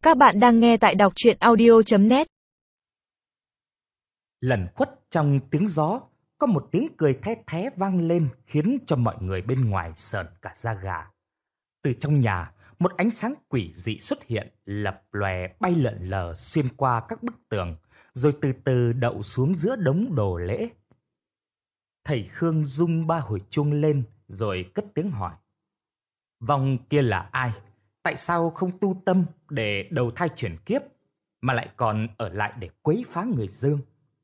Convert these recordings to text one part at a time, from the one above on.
Các bạn đang nghe tại đọc truyện audio.net. Lẩn khuất trong tiếng gió, có một tiếng cười the thé vang lên khiến cho mọi người bên ngoài sởn cả da gà. Từ trong nhà, một ánh sáng quỷ dị xuất hiện, lập lòe bay lượn lờ xuyên qua các bức tường, rồi từ từ đậu xuống giữa đống đồ lễ. Thầy Khương rung 3 hồi chuông lên rồi cất tiếng hỏi: "Vong kia là ai? Tại sao không tu tâm để đầu thai chuyển kiếp, mà lại còn ở lại để quấy phá người dương?"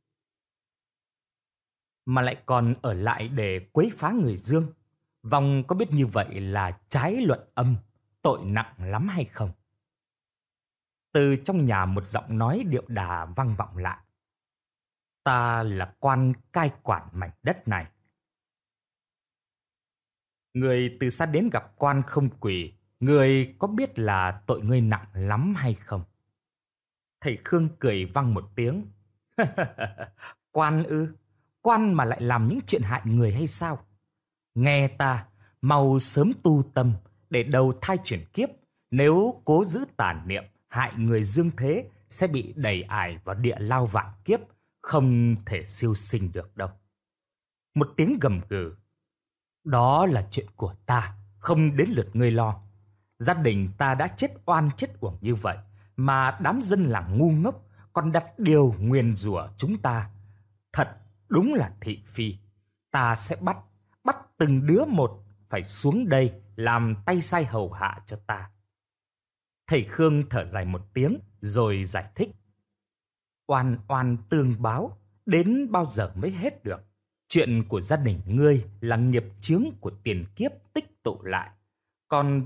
Vong có biết như vậy là trái luận âm, tội nặng lắm hay không? Từ trong nhà một giọng nói điệu đà vang vọng lại: "Ta là quan cai quản mảnh đất này. Người từ xa đến gặp quan không quỳ, người có biết là tội ngươi nặng lắm hay không?" Thầy Khương cười vang một tiếng: "Quan ư? Quan mà lại làm những chuyện hại người hay sao? Nghe ta, mau sớm tu tâm để đầu thai chuyển kiếp, nếu cố giữ tà niệm hại người dương thế sẽ bị đày ải vào địa lao vạn kiếp, không thể siêu sinh được đâu." Một tiếng gầm gừ: "Đó là chuyện của ta, không đến lượt ngươi lo. Gia đình ta đã chết oan chết uổng như vậy, mà đám dân làng ngu ngốc còn đặt điều nguyền rủa chúng ta. Thật đúng là thị phi. Ta sẽ bắt từng đứa một phải xuống đây làm tay sai hầu hạ cho ta." Thầy Khương thở dài một tiếng rồi giải thích: "Oan oan tương báo, đến bao giờ mới hết được? Chuyện của gia đình ngươi là nghiệp chướng của tiền kiếp tích tụ lại. Còn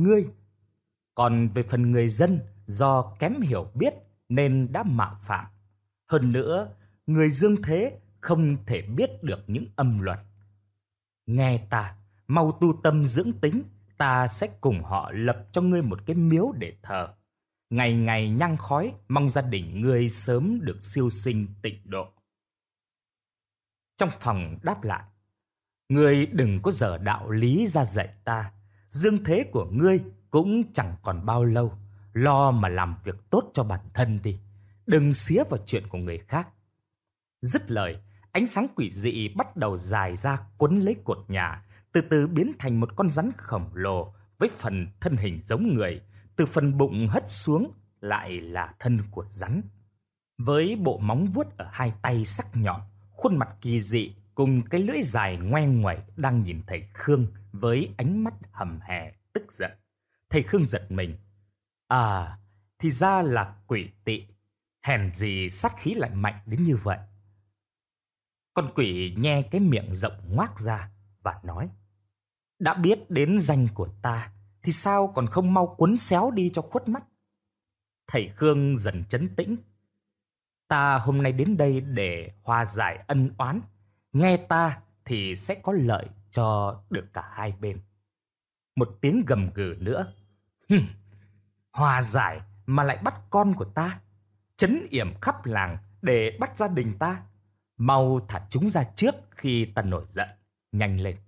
về phần người dân, do kém hiểu biết nên đã mạo phạm. Hơn nữa, người dương thế không thể biết được những âm luật. Nghe ta, mau tu tâm dưỡng tính, ta sẽ cùng họ lập cho ngươi một cái miếu để thờ. Ngày ngày nhang khói, mong gia đình ngươi sớm được siêu sinh tịnh độ." Trong phòng đáp lại: "Ngươi đừng có dở đạo lý ra dạy ta. Dương thế của ngươi cũng chẳng còn bao lâu, lo mà làm việc tốt cho bản thân đi, đừng xía vào chuyện của người khác." Dứt lời, ánh sáng quỷ dị bắt đầu dài ra quấn lấy cột nhà, từ từ biến thành một con rắn khổng lồ với phần thân hình giống người, từ phần bụng hất xuống lại là thân của rắn. Với bộ móng vuốt ở hai tay sắc nhọn, khuôn mặt kỳ dị cùng cái lưỡi dài ngoe nguẩy đang nhìn thầy Khương với ánh mắt hầm hè tức giận. Thầy Khương giật mình: "À, thì ra là quỷ tị, hèn gì sát khí lại mạnh đến như vậy." Con quỷ nhe cái miệng rộng ngoác ra và nói: "Đã biết đến danh của ta thì sao còn không mau quấn xéo đi cho khuất mắt?" Thầy Khương dần trấn tĩnh: "Ta hôm nay đến đây để hòa giải ân oán, nghe ta thì sẽ có lợi cho được cả hai bên." Một tiếng gầm gừ nữa: "Hừm, hòa giải mà lại bắt con của ta, trấn yểm khắp làng để bắt gia đình ta. Mau thả chúng ra trước khi ta nổi giận, nhanh lên."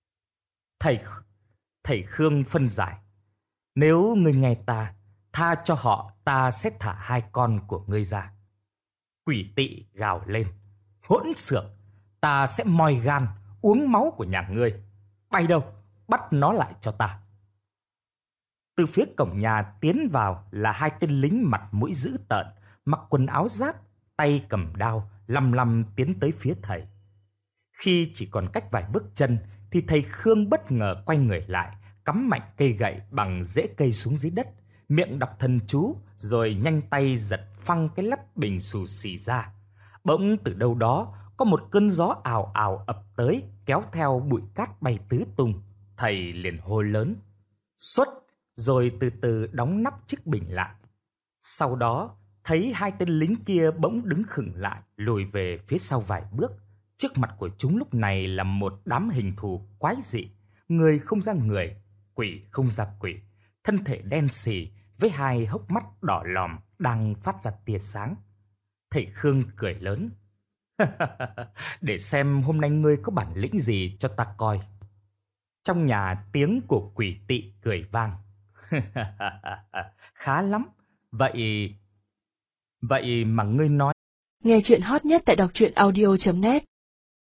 Thầy Khương phân giải: "Nếu ngươi nghe ta, tha cho họ, ta sẽ thả hai con của ngươi ra." Quỷ tị gào lên: "Hỗn xược, ta sẽ moi gan, uống máu của nhà ngươi. Bay đâu, bắt nó lại cho ta." Từ phía cổng nhà tiến vào là hai tên lính mặt mũi dữ tợn, mặc quần áo giáp, tay cầm đao, lăm lăm tiến tới phía thầy. Khi chỉ còn cách vài bước chân thì thầy Khương bất ngờ quay người lại, cắm mạnh cây gậy bằng rễ cây xuống dưới đất, miệng đọc thần chú rồi nhanh tay giật phăng cái lắp bình xù xì ra. Bỗng từ đâu đó có một cơn gió ào ào ập tới, kéo theo bụi cát bay tứ tung. Thầy liền hô lớn: "Xuất!" rồi từ từ đóng nắp chiếc bình lại. Sau đó, thấy hai tên lính kia bỗng đứng khựng lại, lùi về phía sau vài bước. Trước mặt của chúng lúc này là một đám hình thù quái dị, người không ra người, quỷ không ra quỷ, thân thể đen xì với hai hốc mắt đỏ lòm đang phát ra tia sáng. Thầy Khương cười lớn: "Để xem hôm nay ngươi có bản lĩnh gì cho ta coi." Trong nhà tiếng của quỷ tị cười vang: "Khá lắm, Vậy mà ngươi nói. Nghe chuyện hot nhất tại đọc truyện audio.net